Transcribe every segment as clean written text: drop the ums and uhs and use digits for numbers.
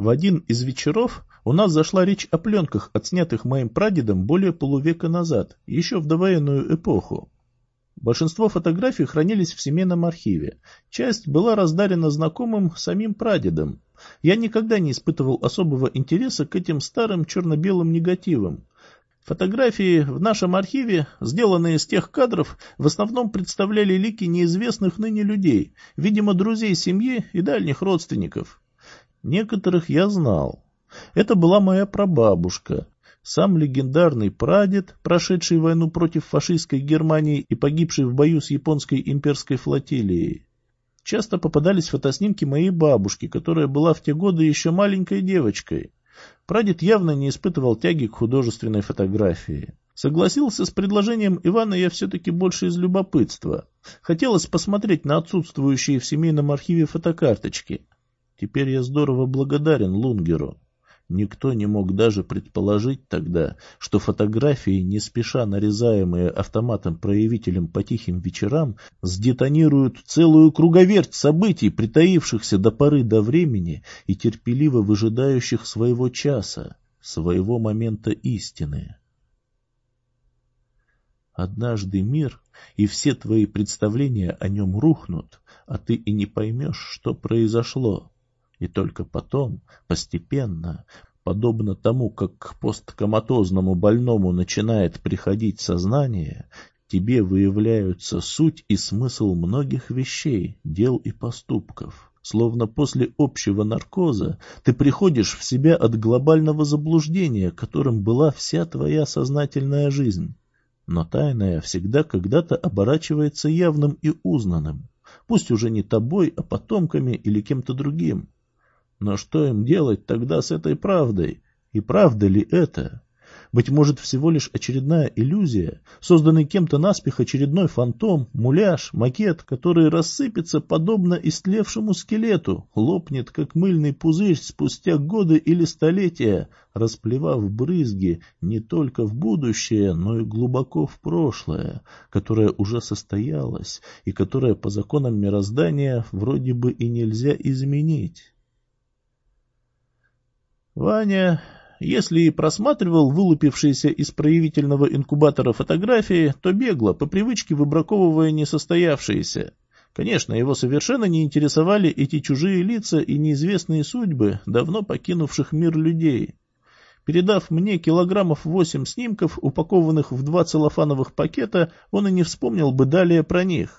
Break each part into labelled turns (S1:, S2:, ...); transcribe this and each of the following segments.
S1: В один из вечеров у нас зашла речь о пленках, отснятых моим прадедом более полувека назад, еще в довоенную эпоху. Большинство фотографий хранились в семейном архиве. Часть была раздарена знакомым самим прадедом. Я никогда не испытывал особого интереса к этим старым черно-белым негативам. Фотографии в нашем архиве, сделанные из тех кадров, в основном представляли лики неизвестных ныне людей, видимо, друзей семьи и дальних родственников. Некоторых я знал. Это была моя прабабушка, сам легендарный прадед, прошедший войну против фашистской Германии и погибший в бою с японской имперской флотилией. Часто попадались фотоснимки моей бабушки, которая была в те годы еще маленькой девочкой. Прадед явно не испытывал тяги к художественной фотографии. Согласился с предложением Ивана я все-таки больше из любопытства. Хотелось посмотреть на отсутствующие в семейном архиве фотокарточки. Теперь я здорово благодарен Лунгеру. Никто не мог даже предположить тогда, что фотографии, не спеша нарезаемые автоматом-проявителем по тихим вечерам, сдетонируют целую круговерть событий, притаившихся до поры до времени и терпеливо выжидающих своего часа, своего момента истины. Однажды мир и все твои представления о нем рухнут, а ты и не поймешь, что произошло. И только потом, постепенно, подобно тому, как к посткоматозному больному начинает приходить сознание, тебе выявляются суть и смысл многих вещей, дел и поступков. Словно после общего наркоза ты приходишь в себя от глобального заблуждения, которым была вся твоя сознательная жизнь. Но тайное всегда когда-то оборачивается явным и узнанным, пусть уже не тобой, а потомками или кем-то другим. Но что им делать тогда с этой правдой? И правда ли это? Быть может, всего лишь очередная иллюзия, созданный кем-то наспех очередной фантом, муляж, макет, который рассыпется подобно истлевшему скелету, лопнет, как мыльный пузырь спустя годы или столетия, расплевав брызги не только в будущее, но и глубоко в прошлое, которое уже состоялось и которое по законам мироздания вроде бы и нельзя изменить. Ваня, если и просматривал вылупившиеся из проявительного инкубатора фотографии, то бегло, по привычке выбраковывая несостоявшиеся. Конечно, его совершенно не интересовали эти чужие лица и неизвестные судьбы давно покинувших мир людей. Передав мне килограммов 8 снимков, упакованных в 2 целлофановых пакета, он и не вспомнил бы далее про них.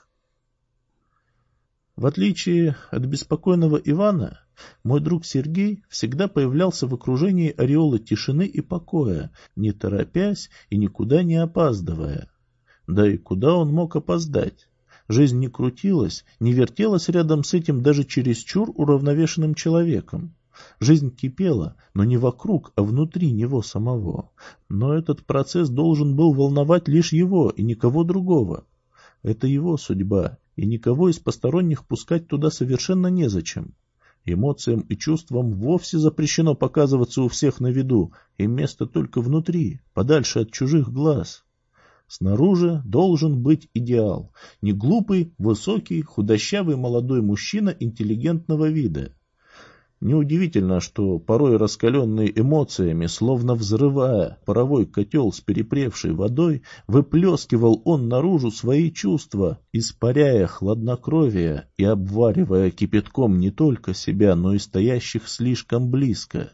S1: В отличие от беспокойного Ивана, мой друг Сергей всегда появлялся в окружении ореола тишины и покоя, не торопясь и никуда не опаздывая. Да и куда он мог опоздать? Жизнь не крутилась, не вертелась рядом с этим даже чересчур уравновешенным человеком. Жизнь кипела, но не вокруг, а внутри него самого. Но этот процесс должен был волновать лишь его и никого другого. Это его судьба, и никого из посторонних пускать туда совершенно незачем. Эмоциям и чувствам вовсе запрещено показываться у всех на виду, и место только внутри, подальше от чужих глаз. Снаружи должен быть идеал, не глупый, высокий, худощавый молодой мужчина интеллигентного вида. Неудивительно, что порой раскаленный эмоциями, словно взрывая паровой котел с перепревшей водой, выплескивал он наружу свои чувства, испаряя хладнокровие и обваривая кипятком не только себя, но и стоящих слишком близко.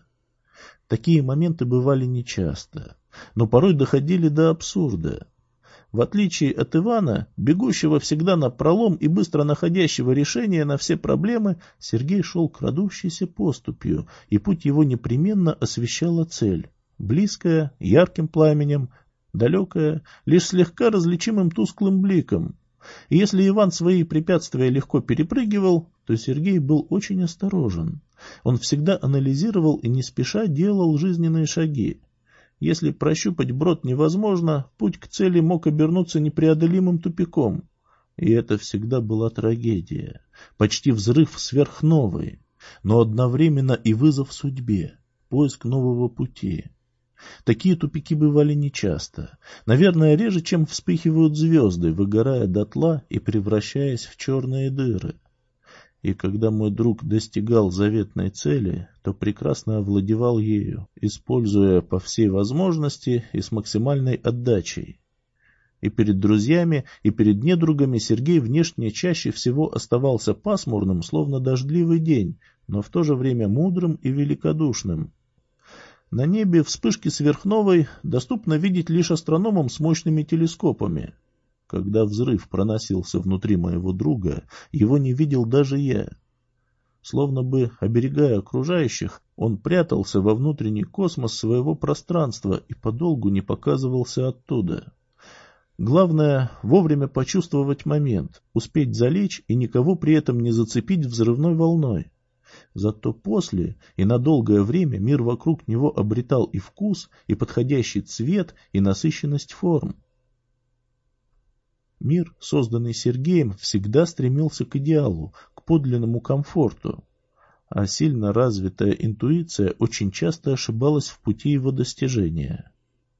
S1: Такие моменты бывали нечасто, но порой доходили до абсурда. В отличие от Ивана, бегущего всегда напролом и быстро находящего решения на все проблемы, Сергей шел крадущейся поступью, и путь его непременно освещала цель. Близкая, ярким пламенем, далекая, лишь слегка различимым тусклым бликом. И если Иван свои препятствия легко перепрыгивал, то Сергей был очень осторожен. Он всегда анализировал и не спеша делал жизненные шаги. Если прощупать брод невозможно, путь к цели мог обернуться непреодолимым тупиком. И это всегда была трагедия, почти взрыв сверхновой, но одновременно и вызов судьбе, поиск нового пути. Такие тупики бывали нечасто, наверное, реже, чем вспыхивают звезды, выгорая дотла и превращаясь в черные дыры. И когда мой друг достигал заветной цели, то прекрасно овладевал ею, используя по всей возможности и с максимальной отдачей. И перед друзьями, и перед недругами Сергей внешне чаще всего оставался пасмурным, словно дождливый день, но в то же время мудрым и великодушным. На небе вспышки сверхновой доступно видеть лишь астрономам с мощными телескопами. Когда взрыв проносился внутри моего друга, его не видел даже я. Словно бы, оберегая окружающих, он прятался во внутренний космос своего пространства и подолгу не показывался оттуда. Главное — вовремя почувствовать момент, успеть залечь и никого при этом не зацепить взрывной волной. Зато после и на долгое время мир вокруг него обретал и вкус, и подходящий цвет, и насыщенность форм. Мир, созданный Сергеем, всегда стремился к идеалу, к подлинному комфорту, а сильно развитая интуиция очень часто ошибалась в пути его достижения.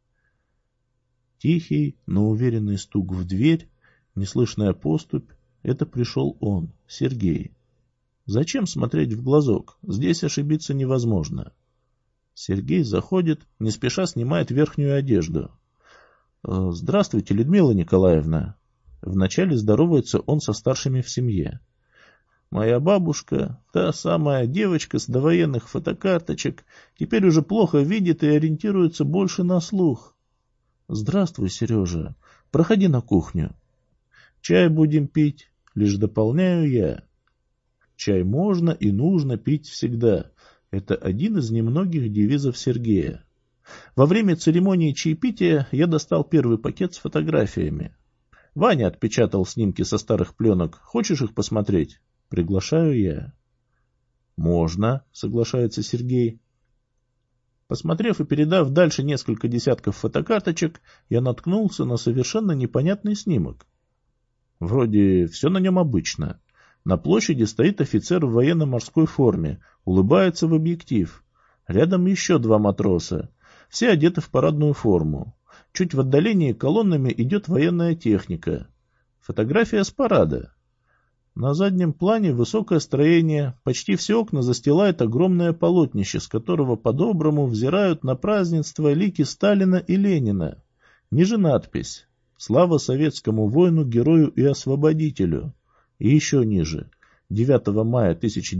S1: Тихий, но уверенный стук в дверь, неслышная поступь — это пришел он, Сергей. Зачем смотреть в глазок? Здесь ошибиться невозможно. Сергей заходит, не спеша снимает верхнюю одежду. «Здравствуйте, Людмила Николаевна». Вначале здоровается он со старшими в семье. «Моя бабушка, та самая девочка с довоенных фотокарточек, теперь уже плохо видит и ориентируется больше на слух». «Здравствуй, Сережа. Проходи на кухню». «Чай будем пить», — лишь дополняю я. Чай можно и нужно пить всегда. Это один из немногих девизов Сергея. Во время церемонии чаепития я достал первый пакет с фотографиями. Ваня отпечатал снимки со старых пленок. Хочешь их посмотреть? Приглашаю я. Можно, соглашается Сергей. Посмотрев и передав дальше несколько десятков фотокарточек, я наткнулся на совершенно непонятный снимок. Вроде все на нем обычно. На площади стоит офицер в военно-морской форме, улыбается в объектив. Рядом еще два матроса. Все одеты в парадную форму. Чуть в отдалении колоннами идет военная техника. Фотография с парада. На заднем плане высокое строение, почти все окна застилает огромное полотнище, с которого по-доброму взирают на празднество лики Сталина и Ленина. Ниже надпись «Слава советскому воину, герою и освободителю». И еще ниже 9 мая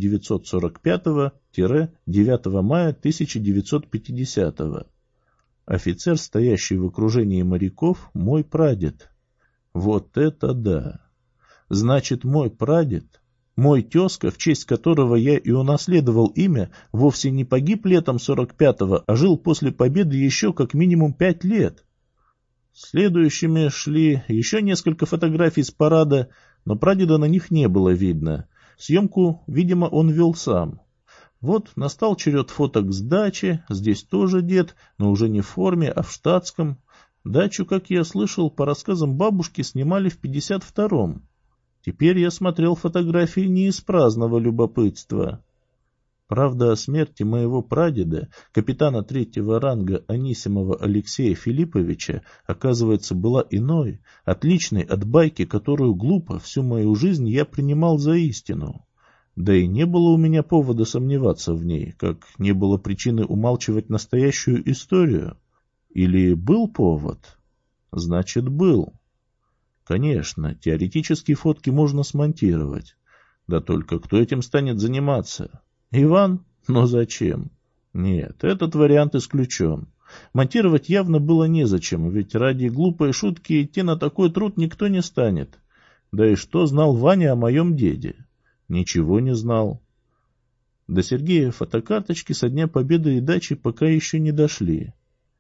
S1: 1945-9 мая 1950. Офицер, стоящий в окружении моряков, мой прадед. Вот это да! Значит, мой прадед, мой тезка, в честь которого я и унаследовал имя, вовсе не погиб летом 45-го, а жил после победы еще как минимум 5 лет. Следующими шли еще несколько фотографий с парада, но прадеда на них не было видно. Съемку, видимо, он вел сам. Вот настал черед фоток с дачи, здесь тоже дед, но уже не в форме, а в штатском. Дачу, как я слышал, по рассказам бабушки, снимали в 52-м. Теперь я смотрел фотографии не из праздного любопытства. Правда о смерти моего прадеда, капитана 3-го ранга Анисимова Алексея Филипповича, оказывается, была иной, отличной от байки, которую глупо всю мою жизнь я принимал за истину. Да и не было у меня повода сомневаться в ней, как не было причины умалчивать настоящую историю. Или был повод? Значит, был. Конечно, теоретически фотки можно смонтировать. Да только кто этим станет заниматься? Иван? Но зачем? Нет, этот вариант исключен. Монтировать явно было незачем, ведь ради глупой шутки идти на такой труд никто не станет. Да и что знал Ваня о моем деде? Ничего не знал. До Сергея фотокарточки со Дня Победы и дачи пока еще не дошли.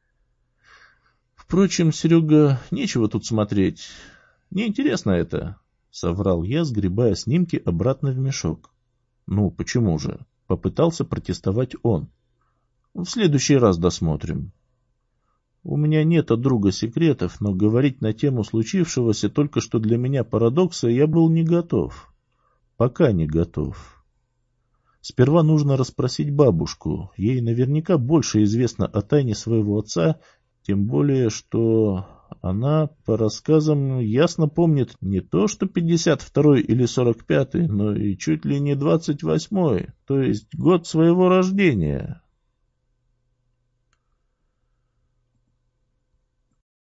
S1: Впрочем, Серега, нечего тут смотреть. Неинтересно это, — соврал я, сгребая снимки обратно в мешок. Ну, почему же? Попытался протестовать он. В следующий раз досмотрим. У меня нет от друга секретов, но говорить на тему случившегося только что для меня парадокса я был не готов. Пока не готов. Сперва нужно расспросить бабушку. Ей наверняка больше известно о тайне своего отца, тем более, что она, по рассказам, ясно помнит не то, что 52-й или 45-й, но и чуть ли не 28-й, то есть год своего рождения.